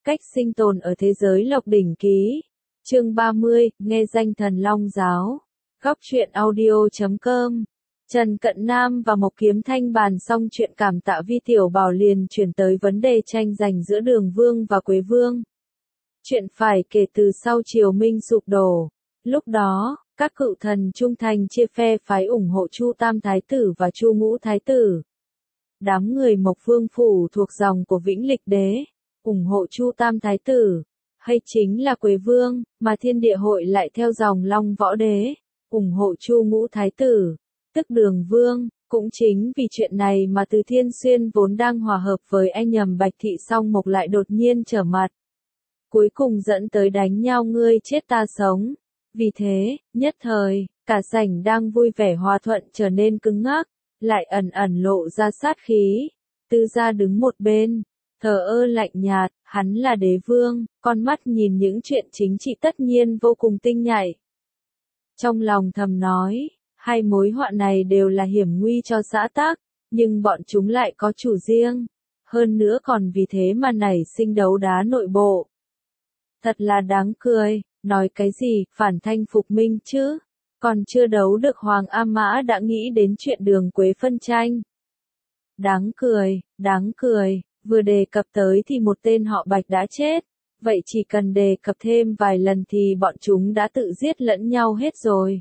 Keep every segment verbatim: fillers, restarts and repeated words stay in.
Cách sinh tồn ở thế giới Lộc Đỉnh Ký. Chương ba mươi, nghe danh Thần Long Giáo. Góc truyện audio chấm com. Trần Cận Nam và Mộc Kiếm Thanh bàn xong chuyện cảm tạ Vi Tiểu Bảo liền chuyển tới vấn đề tranh giành giữa Đường Vương và Quế Vương. Chuyện phải kể từ sau Triều Minh sụp đổ. Lúc đó, các cựu thần trung thành chia phe phái ủng hộ Chu Tam Thái Tử và Chu Ngũ Thái Tử. Đám người Mộc Vương phủ thuộc dòng của Vĩnh Lịch Đế ủng hộ Chu Tam Thái Tử, hay chính là Quế Vương, mà Thiên Địa Hội lại theo dòng Long Võ Đế, ủng hộ Chu Ngũ Thái Tử, tức Đường Vương. Cũng chính vì chuyện này mà Từ Thiên Xuyên vốn đang hòa hợp với anh nhầm Bạch Thị song Mộc lại đột nhiên trở mặt. Cuối cùng dẫn tới đánh nhau ngươi chết ta sống. Vì thế, nhất thời, cả sảnh đang vui vẻ hòa thuận trở nên cứng ngắc, lại ẩn ẩn lộ ra sát khí. Tư gia đứng một bên, thờ ơ lạnh nhạt, hắn là đế vương, con mắt nhìn những chuyện chính trị tất nhiên vô cùng tinh nhạy. Trong lòng thầm nói, hai mối họa này đều là hiểm nguy cho xã tắc, nhưng bọn chúng lại có chủ riêng, hơn nữa còn vì thế mà nảy sinh đấu đá nội bộ. Thật là đáng cười, nói cái gì, phản thanh phục minh chứ, còn chưa đấu được Hoàng A Mã đã nghĩ đến chuyện Đường Quế phân tranh. Đáng cười, đáng cười. Vừa đề cập tới thì một tên họ Bạch đã chết, vậy chỉ cần đề cập thêm vài lần thì bọn chúng đã tự giết lẫn nhau hết rồi.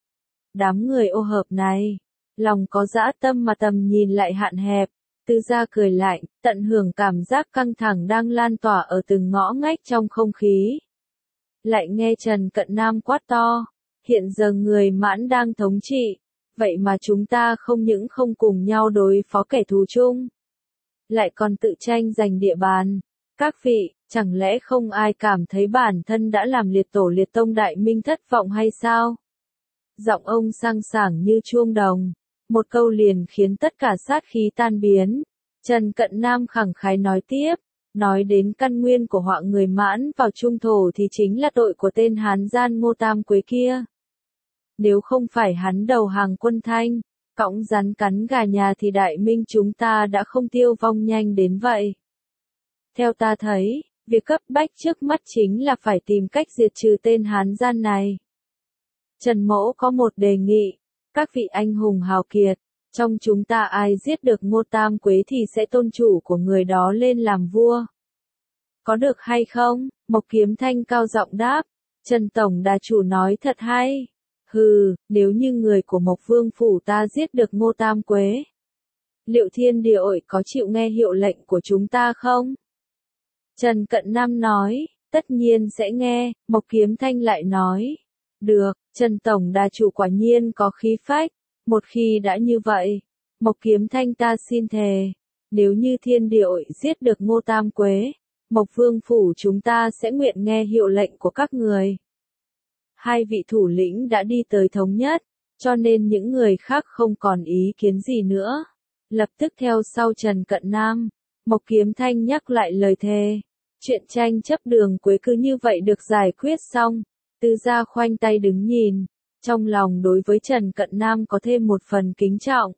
Đám người ô hợp này, lòng có dã tâm mà tầm nhìn lại hạn hẹp. Tư gia cười lạnh, tận hưởng cảm giác căng thẳng đang lan tỏa ở từng ngõ ngách trong không khí. Lại nghe Trần Cận Nam quát to, hiện giờ người Mãn đang thống trị, vậy mà chúng ta không những không cùng nhau đối phó kẻ thù chung, lại còn tự tranh giành địa bàn. Các vị, chẳng lẽ không ai cảm thấy bản thân đã làm liệt tổ liệt tông đại minh thất vọng hay sao? Giọng ông sang sảng như chuông đồng, một câu liền khiến tất cả sát khí tan biến. Trần Cận Nam khẳng khái nói tiếp, nói đến căn nguyên của họa người Mãn vào trung thổ thì chính là tội của tên Hán gian Ngô Tam Quế kia. Nếu không phải hắn đầu hàng quân Thanh, cõng rắn cắn gà nhà thì đại minh chúng ta đã không tiêu vong nhanh đến vậy. Theo ta thấy, việc cấp bách trước mắt chính là phải tìm cách diệt trừ tên Hán gian này. Trần Mỗ có một đề nghị, các vị anh hùng hào kiệt, trong chúng ta ai giết được Ngô Tam Quế thì sẽ tôn chủ của người đó lên làm vua. Có được hay không? Mộc Kiếm Thanh cao giọng đáp. Trần Tổng Đà Chủ nói thật hay. Hừ, nếu như người của Mộc Vương phủ ta giết được Ngô Tam Quế, liệu Thiên Địa Hội có chịu nghe hiệu lệnh của chúng ta không? Trần Cận Nam nói, tất nhiên sẽ nghe. Mộc Kiếm Thanh lại nói, được, Trần Tổng Đà Chủ quả nhiên có khí phách. Một khi đã như vậy, Mộc Kiếm Thanh ta xin thề, nếu như Thiên Địa Hội giết được Ngô Tam Quế, Mộc Vương phủ chúng ta sẽ nguyện nghe hiệu lệnh của các người. Hai vị thủ lĩnh đã đi tới thống nhất, cho nên những người khác không còn ý kiến gì nữa. Lập tức theo sau Trần Cận Nam, Mộc Kiếm Thanh nhắc lại lời thề. Chuyện tranh chấp Đường Quế cứ như vậy được giải quyết xong. Tư gia khoanh tay đứng nhìn, trong lòng đối với Trần Cận Nam có thêm một phần kính trọng.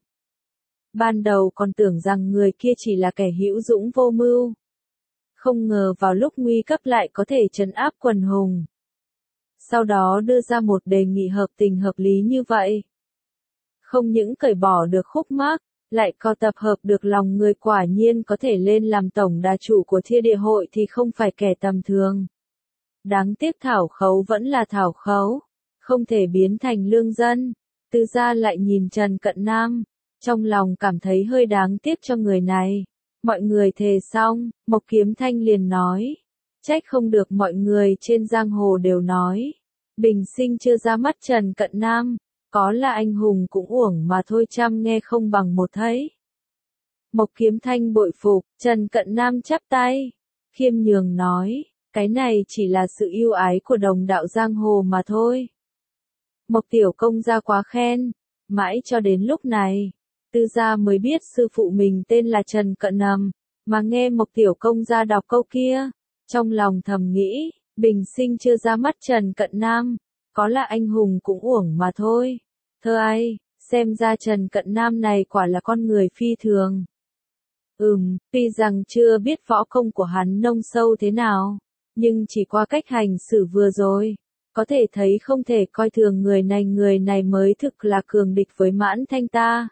Ban đầu còn tưởng rằng người kia chỉ là kẻ hữu dũng vô mưu, không ngờ vào lúc nguy cấp lại có thể trấn áp quần hùng. Sau đó đưa ra một đề nghị hợp tình hợp lý như vậy. Không những cởi bỏ được khúc mắc, lại có tập hợp được lòng người, quả nhiên có thể lên làm tổng đà chủ của Thiên Địa Hội thì không phải kẻ tầm thường. Đáng tiếc thảo khấu vẫn là thảo khấu, không thể biến thành lương dân. Tư gia lại nhìn Trần Cận Nam, trong lòng cảm thấy hơi đáng tiếc cho người này. Mọi người thề xong, Mộc Kiếm Thanh liền nói, trách không được mọi người trên giang hồ đều nói, bình sinh chưa ra mắt Trần Cận Nam, có là anh hùng cũng uổng mà thôi, trăm nghe không bằng một thấy. Mộc Kiếm Thanh bội phục. Trần Cận Nam chắp tay, khiêm nhường nói, cái này chỉ là sự yêu ái của đồng đạo giang hồ mà thôi. Mộc tiểu công gia quá khen. Mãi cho đến lúc này, tư gia mới biết sư phụ mình tên là Trần Cận Nằm, mà nghe Mộc tiểu công gia đọc câu kia, trong lòng thầm nghĩ, bình sinh chưa ra mắt Trần Cận Nam, có là anh hùng cũng uổng mà thôi. Thơ ai, xem ra Trần Cận Nam này quả là con người phi thường. Ừm, tuy rằng chưa biết võ công của hắn nông sâu thế nào, nhưng chỉ qua cách hành xử vừa rồi, có thể thấy không thể coi thường người này, người này mới thực là cường địch với Mãn Thanh ta.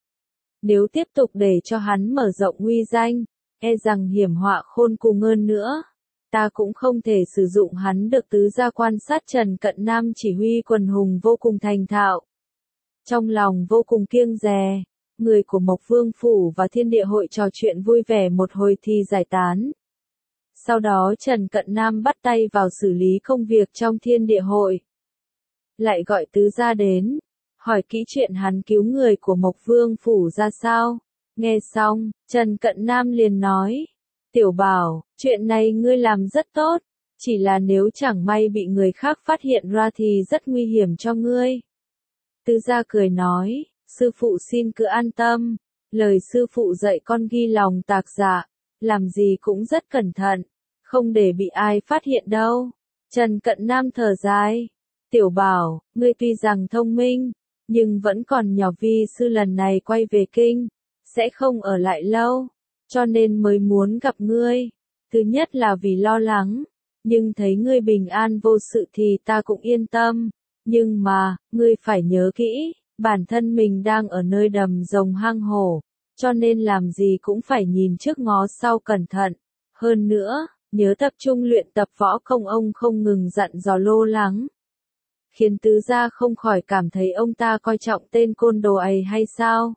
Nếu tiếp tục để cho hắn mở rộng uy danh, e rằng hiểm họa khôn cùng hơn nữa. Ta cũng không thể sử dụng hắn được. Tứ gia quan sát Trần Cận Nam chỉ huy quần hùng vô cùng thành thạo. Trong lòng vô cùng kiêng dè, người của Mộc Vương Phủ và Thiên Địa Hội trò chuyện vui vẻ một hồi thì giải tán. Sau đó Trần Cận Nam bắt tay vào xử lý công việc trong Thiên Địa Hội. Lại gọi tứ gia đến, hỏi kỹ chuyện hắn cứu người của Mộc Vương Phủ ra sao. Nghe xong, Trần Cận Nam liền nói, Tiểu Bảo, chuyện này ngươi làm rất tốt, chỉ là nếu chẳng may bị người khác phát hiện ra thì rất nguy hiểm cho ngươi. Tứ gia cười nói, sư phụ xin cứ an tâm, lời sư phụ dạy con ghi lòng tạc dạ, làm gì cũng rất cẩn thận, không để bị ai phát hiện đâu. Trần Cận Nam thở dài, Tiểu Bảo, ngươi tuy rằng thông minh, nhưng vẫn còn nhỏ, vi sư lần này quay về kinh, sẽ không ở lại lâu, cho nên mới muốn gặp ngươi. Thứ nhất là vì lo lắng, nhưng thấy ngươi bình an vô sự thì ta cũng yên tâm. Nhưng mà, ngươi phải nhớ kỹ, bản thân mình đang ở nơi đầm rồng hang hổ, cho nên làm gì cũng phải nhìn trước ngó sau cẩn thận. Hơn nữa, nhớ tập trung luyện tập võ công. Ông không ngừng dặn dò lo lắng, khiến tứ gia không khỏi cảm thấy ông ta coi trọng tên côn đồ ấy hay sao.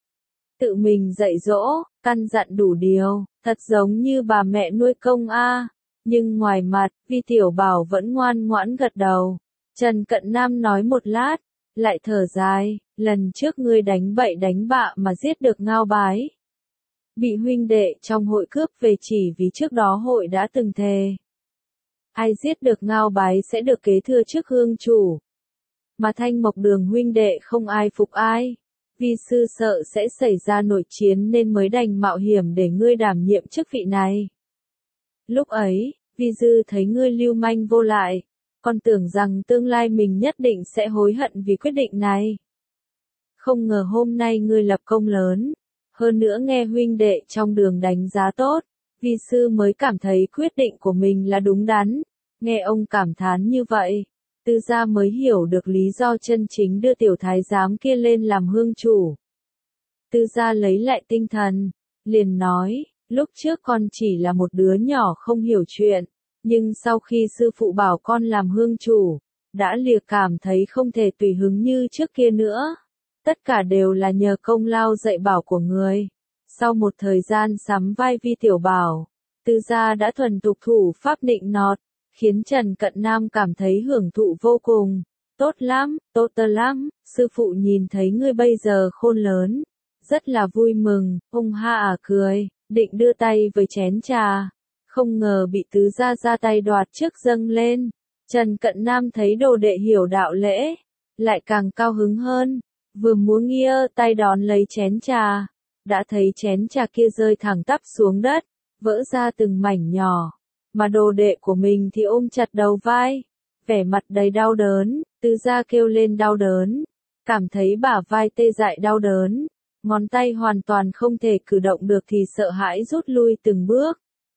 Tự mình dạy dỗ, căn dặn đủ điều, thật giống như bà mẹ nuôi công a. Nhưng ngoài mặt, Vi Tiểu Bảo vẫn ngoan ngoãn gật đầu. Trần Cận Nam nói một lát, lại thở dài, lần trước ngươi đánh bậy đánh bạ mà giết được Ngao Bái. Bị huynh đệ trong hội cướp về chỉ vì trước đó hội đã từng thề. Ai giết được Ngao Bái sẽ được kế thừa chức hương chủ. Mà Thanh Mộc Đường huynh đệ không ai phục ai. Vi sư sợ sẽ xảy ra nội chiến nên mới đành mạo hiểm để ngươi đảm nhiệm chức vị này. Lúc ấy, Vi Dư thấy ngươi lưu manh vô lại, còn tưởng rằng tương lai mình nhất định sẽ hối hận vì quyết định này. Không ngờ hôm nay ngươi lập công lớn, hơn nữa nghe huynh đệ trong đường đánh giá tốt, Vi sư mới cảm thấy quyết định của mình là đúng đắn. Nghe ông cảm thán như vậy, Tư gia mới hiểu được lý do chân chính đưa tiểu thái giám kia lên làm hương chủ. Tư gia lấy lại tinh thần, liền nói, lúc trước con chỉ là một đứa nhỏ không hiểu chuyện, nhưng sau khi sư phụ bảo con làm hương chủ, đã lìa cảm thấy không thể tùy hứng như trước kia nữa. Tất cả đều là nhờ công lao dạy bảo của người. Sau một thời gian sắm vai Vi Tiểu Bảo, Tư gia đã thuần thục thủ pháp nịnh nọt, khiến Trần Cận Nam cảm thấy hưởng thụ vô cùng. Tốt lắm, tốt tơ lắm, sư phụ nhìn thấy ngươi bây giờ khôn lớn, rất là vui mừng. Ông ha à cười, định đưa tay với chén trà, không ngờ bị tứ gia ra tay đoạt trước dâng lên. Trần Cận Nam thấy đồ đệ hiểu đạo lễ, lại càng cao hứng hơn, vừa muốn nghia tay đón lấy chén trà, đã thấy chén trà kia rơi thẳng tắp xuống đất, vỡ ra từng mảnh nhỏ, mà đồ đệ của mình thì ôm chặt đầu vai, vẻ mặt đầy đau đớn. Tứ gia kêu lên đau đớn, cảm thấy bả vai tê dại đau đớn, ngón tay hoàn toàn không thể cử động được thì sợ hãi rút lui từng bước.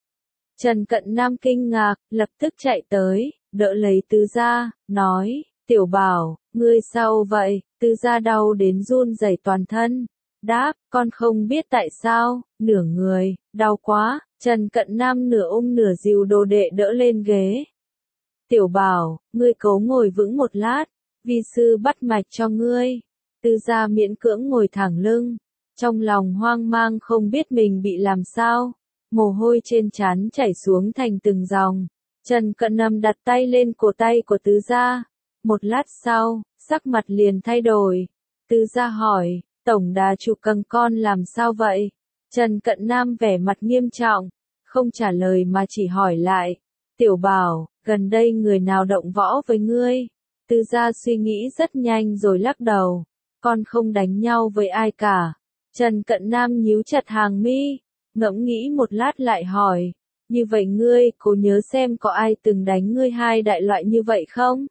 Trần Cận Nam kinh ngạc, lập tức chạy tới, đỡ lấy tứ gia, nói, Tiểu Bảo, ngươi sao vậy? Tứ gia đau đến run rẩy toàn thân, đáp, con không biết tại sao, nửa người, đau quá. Trần Cận Nam nửa ôm nửa dìu đồ đệ đỡ lên ghế. Tiểu Bảo, ngươi cố ngồi vững một lát, vi sư bắt mạch cho ngươi. Tứ gia miễn cưỡng ngồi thẳng lưng, trong lòng hoang mang không biết mình bị làm sao, mồ hôi trên trán chảy xuống thành từng dòng. Trần Cận Nam đặt tay lên cổ tay của tứ gia, một lát sau, sắc mặt liền thay đổi. Tứ gia hỏi, tổng đà chủ cần con làm sao vậy? Trần Cận Nam vẻ mặt nghiêm trọng, không trả lời mà chỉ hỏi lại, Tiểu Bảo, gần đây người nào động võ với ngươi? Tứ gia suy nghĩ rất nhanh rồi lắc đầu, con không đánh nhau với ai cả. Trần Cận Nam nhíu chặt hàng mi, ngẫm nghĩ một lát lại hỏi, như vậy ngươi cố nhớ xem có ai từng đánh ngươi hai đại loại như vậy không?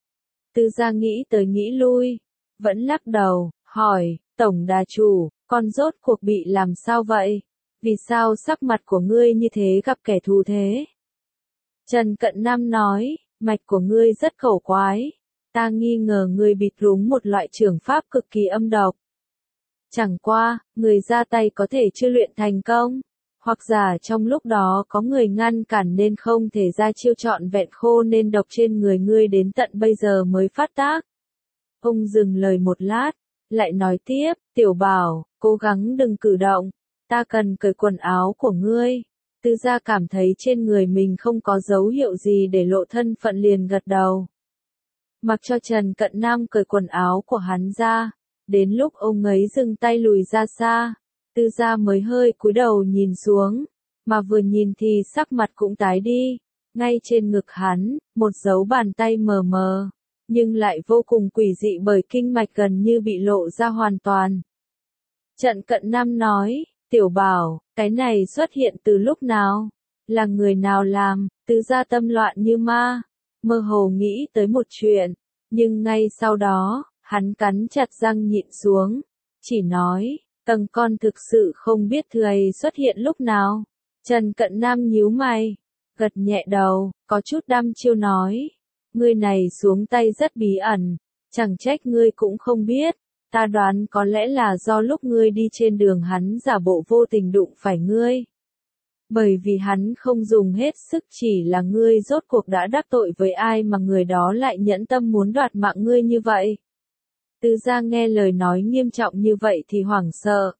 Tứ gia nghĩ tới nghĩ lui, vẫn lắc đầu, hỏi, tổng đà chủ, con rốt cuộc bị làm sao vậy? Vì sao sắc mặt của ngươi như thế gặp kẻ thù thế? Trần Cận Nam nói, mạch của ngươi rất khẩu quái. Ta nghi ngờ ngươi bị trúng một loại trưởng pháp cực kỳ âm độc. Chẳng qua, người ra tay có thể chưa luyện thành công, hoặc giả trong lúc đó có người ngăn cản nên không thể ra chiêu trọn vẹn khô nên độc trên người ngươi đến tận bây giờ mới phát tác. Ông dừng lời một lát, lại nói tiếp, Tiểu Bảo, cố gắng đừng cử động, ta cần cởi quần áo của ngươi. Tư gia cảm thấy trên người mình không có dấu hiệu gì để lộ thân phận liền gật đầu. Mặc cho Trần Cận Nam cởi quần áo của hắn ra, đến lúc ông ấy dừng tay lùi ra xa, Tư gia mới hơi cúi đầu nhìn xuống, mà vừa nhìn thì sắc mặt cũng tái đi, ngay trên ngực hắn, một dấu bàn tay mờ mờ, nhưng lại vô cùng quỷ dị bởi kinh mạch gần như bị lộ ra hoàn toàn. Trần Cận Nam nói, Tiểu Bảo, cái này xuất hiện từ lúc nào? Là người nào làm? Tư gia tâm loạn như ma, mơ hồ nghĩ tới một chuyện, nhưng ngay sau đó, hắn cắn chặt răng nhịn xuống, chỉ nói, tầng con thực sự không biết thứ ấy xuất hiện lúc nào. Trần Cận Nam nhíu mày, gật nhẹ đầu, có chút đăm chiêu nói, ngươi này xuống tay rất bí ẩn, chẳng trách ngươi cũng không biết. Ta đoán có lẽ là do lúc ngươi đi trên đường hắn giả bộ vô tình đụng phải ngươi. Bởi vì hắn không dùng hết sức chỉ là ngươi rốt cuộc đã đắc tội với ai mà người đó lại nhẫn tâm muốn đoạt mạng ngươi như vậy. Tư gia nghe lời nói nghiêm trọng như vậy thì hoảng sợ.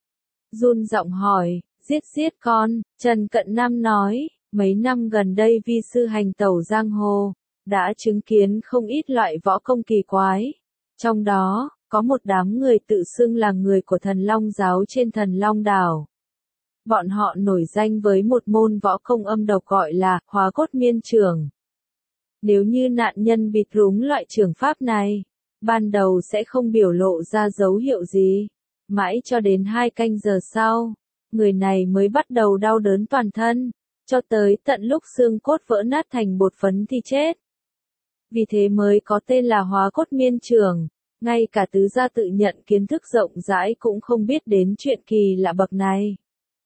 Run giọng hỏi, giết giết con, Trần Cận Nam nói, mấy năm gần đây vi sư hành tẩu giang hồ, đã chứng kiến không ít loại võ công kỳ quái. Trong đó, có một đám người tự xưng là người của Thần Long giáo trên Thần Long đảo. Bọn họ nổi danh với một môn võ công âm độc gọi là Hóa Cốt Miên Chưởng. Nếu như nạn nhân bị trúng loại chưởng pháp này, ban đầu sẽ không biểu lộ ra dấu hiệu gì. Mãi cho đến hai canh giờ sau, người này mới bắt đầu đau đớn toàn thân, cho tới tận lúc xương cốt vỡ nát thành bột phấn thì chết. Vì thế mới có tên là Hóa Cốt Miên Chưởng. Ngay cả tứ gia tự nhận kiến thức rộng rãi cũng không biết đến chuyện kỳ lạ bậc này.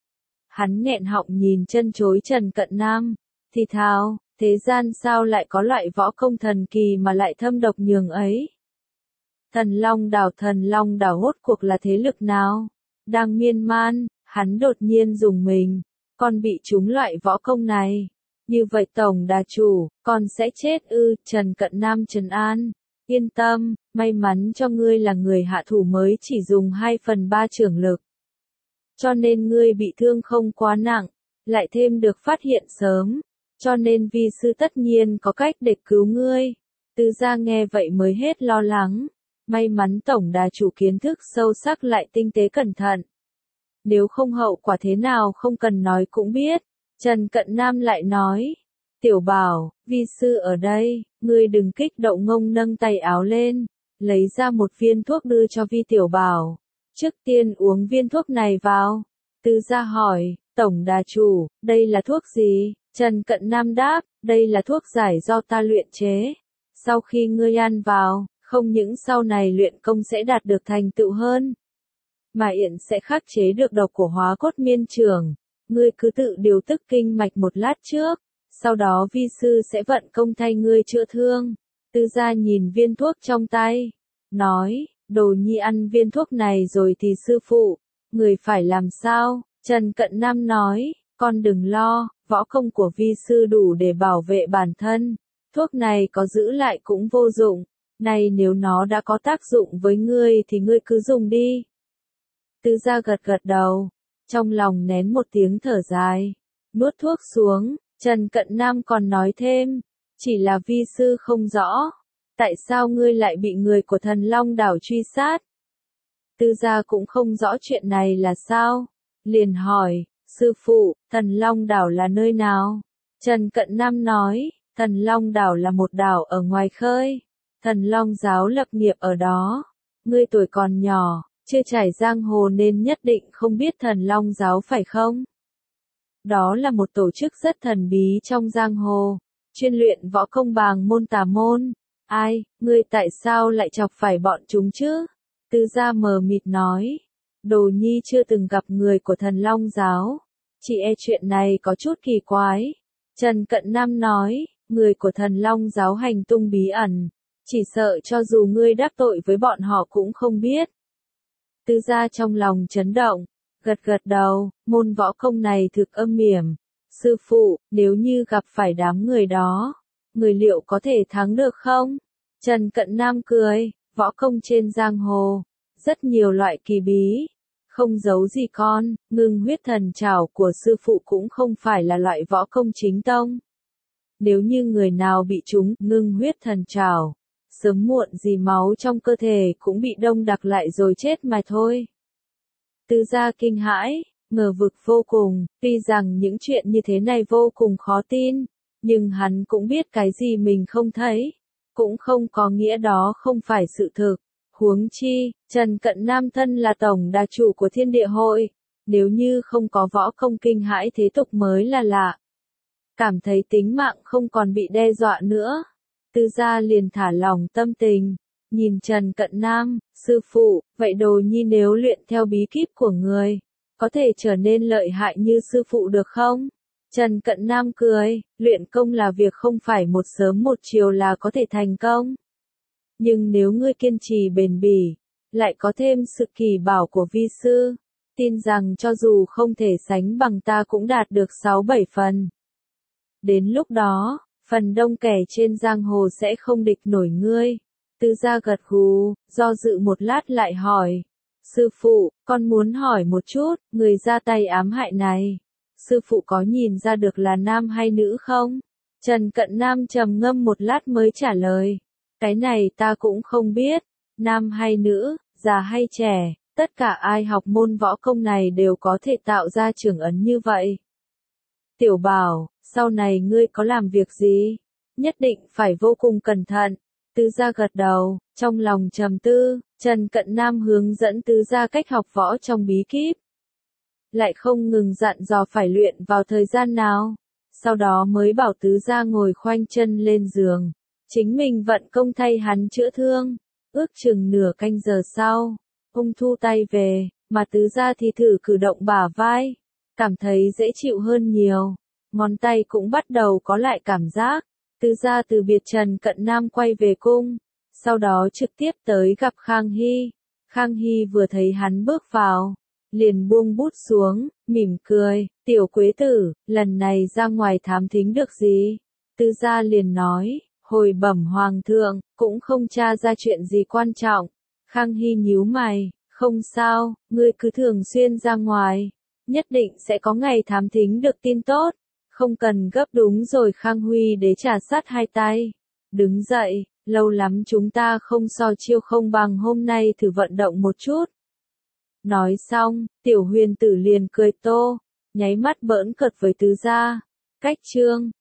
Hắn nghẹn họng nhìn chân chối Trần Cận Nam, thì thào, thế gian sao lại có loại võ công thần kỳ mà lại thâm độc nhường ấy? Thần Long đảo Thần Long đảo hốt cuộc là thế lực nào? Đang miên man, hắn đột nhiên dùng mình, con bị trúng loại võ công này. Như vậy tổng đà chủ, con sẽ chết ư? Trần Cận Nam trấn an. Yên tâm, may mắn cho ngươi là người hạ thủ mới chỉ dùng hai phần ba chưởng lực. Cho nên ngươi bị thương không quá nặng, lại thêm được phát hiện sớm, cho nên vi sư tất nhiên có cách để cứu ngươi. Tư gia nghe vậy mới hết lo lắng, may mắn tổng đà chủ kiến thức sâu sắc lại tinh tế cẩn thận. Nếu không hậu quả thế nào không cần nói cũng biết. Trần Cận Nam lại nói, Tiểu Bảo, vi sư ở đây, ngươi đừng kích động ngông nâng tay áo lên, lấy ra một viên thuốc đưa cho vi Tiểu Bảo. Trước tiên uống viên thuốc này vào. Tư gia hỏi, tổng đà chủ, đây là thuốc gì? Trần Cận Nam đáp, đây là thuốc giải do ta luyện chế. Sau khi ngươi ăn vào, không những sau này luyện công sẽ đạt được thành tựu hơn, mà yện sẽ khắc chế được độc của Hóa Cốt Miên Chưởng. Ngươi cứ tự điều tức kinh mạch một lát trước, sau đó vi sư sẽ vận công thay ngươi chữa thương. Tư gia nhìn viên thuốc trong tay, nói, Đồ nhi ăn viên thuốc này rồi thì sư phụ, người phải làm sao? Trần Cận Nam nói, con đừng lo, võ công của vi sư đủ để bảo vệ bản thân, thuốc này có giữ lại cũng vô dụng, này nếu nó đã có tác dụng với ngươi thì ngươi cứ dùng đi. Tư gia gật gật đầu, trong lòng nén một tiếng thở dài, nuốt thuốc xuống. Trần Cận Nam còn nói thêm, chỉ là vi sư không rõ, tại sao ngươi lại bị người của Thần Long đảo truy sát? Tư gia cũng không rõ chuyện này là sao, liền hỏi, sư phụ, Thần Long đảo là nơi nào? Trần Cận Nam nói, Thần Long đảo là một đảo ở ngoài khơi, Thần Long giáo lập nghiệp ở đó, ngươi tuổi còn nhỏ, chưa trải giang hồ nên nhất định không biết Thần Long giáo phải không? Đó là một tổ chức rất thần bí trong giang hồ, chuyên luyện võ công bàng môn tà môn. Ai, ngươi tại sao lại chọc phải bọn chúng chứ? Tư gia mờ mịt nói, Đồ nhi chưa từng gặp người của thần Long giáo. Chỉ e chuyện này có chút kỳ quái. Trần Cận Nam nói, người của thần Long giáo hành tung bí ẩn. Chỉ sợ cho dù ngươi đắc tội với bọn họ cũng không biết. Tư gia trong lòng chấn động, gật gật đầu, môn võ công này thực âm mỉm. Sư phụ, nếu như gặp phải đám người đó, người liệu có thể thắng được không? Trần Cận Nam cười, võ công trên giang hồ, rất nhiều loại kỳ bí. Không giấu gì con, ngưng huyết thần trảo của sư phụ cũng không phải là loại võ công chính tông. Nếu như người nào bị trúng ngưng huyết thần trảo, sớm muộn gì máu trong cơ thể cũng bị đông đặc lại rồi chết mà thôi. Tư gia kinh hãi, ngờ vực vô cùng, tuy rằng những chuyện như thế này vô cùng khó tin, nhưng hắn cũng biết cái gì mình không thấy, cũng không có nghĩa đó không phải sự thực. Huống chi, Trần Cận Nam thân là tổng đà chủ của Thiên Địa Hội, nếu như không có võ công kinh hãi thế tục mới là lạ. Cảm thấy tính mạng không còn bị đe dọa nữa, Tư gia liền thả lòng tâm tình, nhìn Trần Cận Nam, sư phụ, vậy đồ nhi nếu luyện theo bí kíp của người, có thể trở nên lợi hại như sư phụ được không? Trần Cận Nam cười, luyện công là việc không phải một sớm một chiều là có thể thành công. Nhưng nếu ngươi kiên trì bền bỉ, lại có thêm sự kỳ bảo của vi sư, tin rằng cho dù không thể sánh bằng ta cũng đạt được sáu bảy phần. Đến lúc đó, phần đông kẻ trên giang hồ sẽ không địch nổi ngươi. Tư gia gật gù, do dự một lát lại hỏi. Sư phụ, con muốn hỏi một chút, người ra tay ám hại này. Sư phụ có nhìn ra được là nam hay nữ không? Trần Cận Nam trầm ngâm một lát mới trả lời. Cái này ta cũng không biết, nam hay nữ, già hay trẻ, tất cả ai học môn võ công này đều có thể tạo ra trưởng ấn như vậy. Tiểu Bảo, sau này ngươi có làm việc gì? Nhất định phải vô cùng cẩn thận. Tư gia gật đầu, trong lòng trầm tư, Trần Cận Nam hướng dẫn Tư gia cách học võ trong bí kíp. Lại không ngừng dặn dò phải luyện vào thời gian nào. Sau đó mới bảo Tứ gia ngồi khoanh chân lên giường. Chính mình vận công thay hắn chữa thương. Ước chừng nửa canh giờ sau, ông thu tay về, mà Tứ gia thì thử cử động bả vai. Cảm thấy dễ chịu hơn nhiều. Ngón tay cũng bắt đầu có lại cảm giác. Tư gia từ biệt Trần Cận Nam quay về cung. Sau đó trực tiếp tới gặp Khang Hy. Khang Hy vừa thấy hắn bước vào, liền buông bút xuống, mỉm cười, tiểu quế tử, lần này ra ngoài thám thính được gì? Tư gia liền nói, hồi bẩm hoàng thượng, cũng không tra ra chuyện gì quan trọng. Khang Hy nhíu mày, không sao, ngươi cứ thường xuyên ra ngoài, nhất định sẽ có ngày thám thính được tin tốt. Không cần gấp đúng rồi. Khang Huy đế trà sát hai tay. Đứng dậy, lâu lắm chúng ta không so chiêu không bằng hôm nay thử vận động một chút. Nói xong, tiểu huyền tử liền cười tô, nháy mắt bỡn cợt với Tứ gia. Cách chương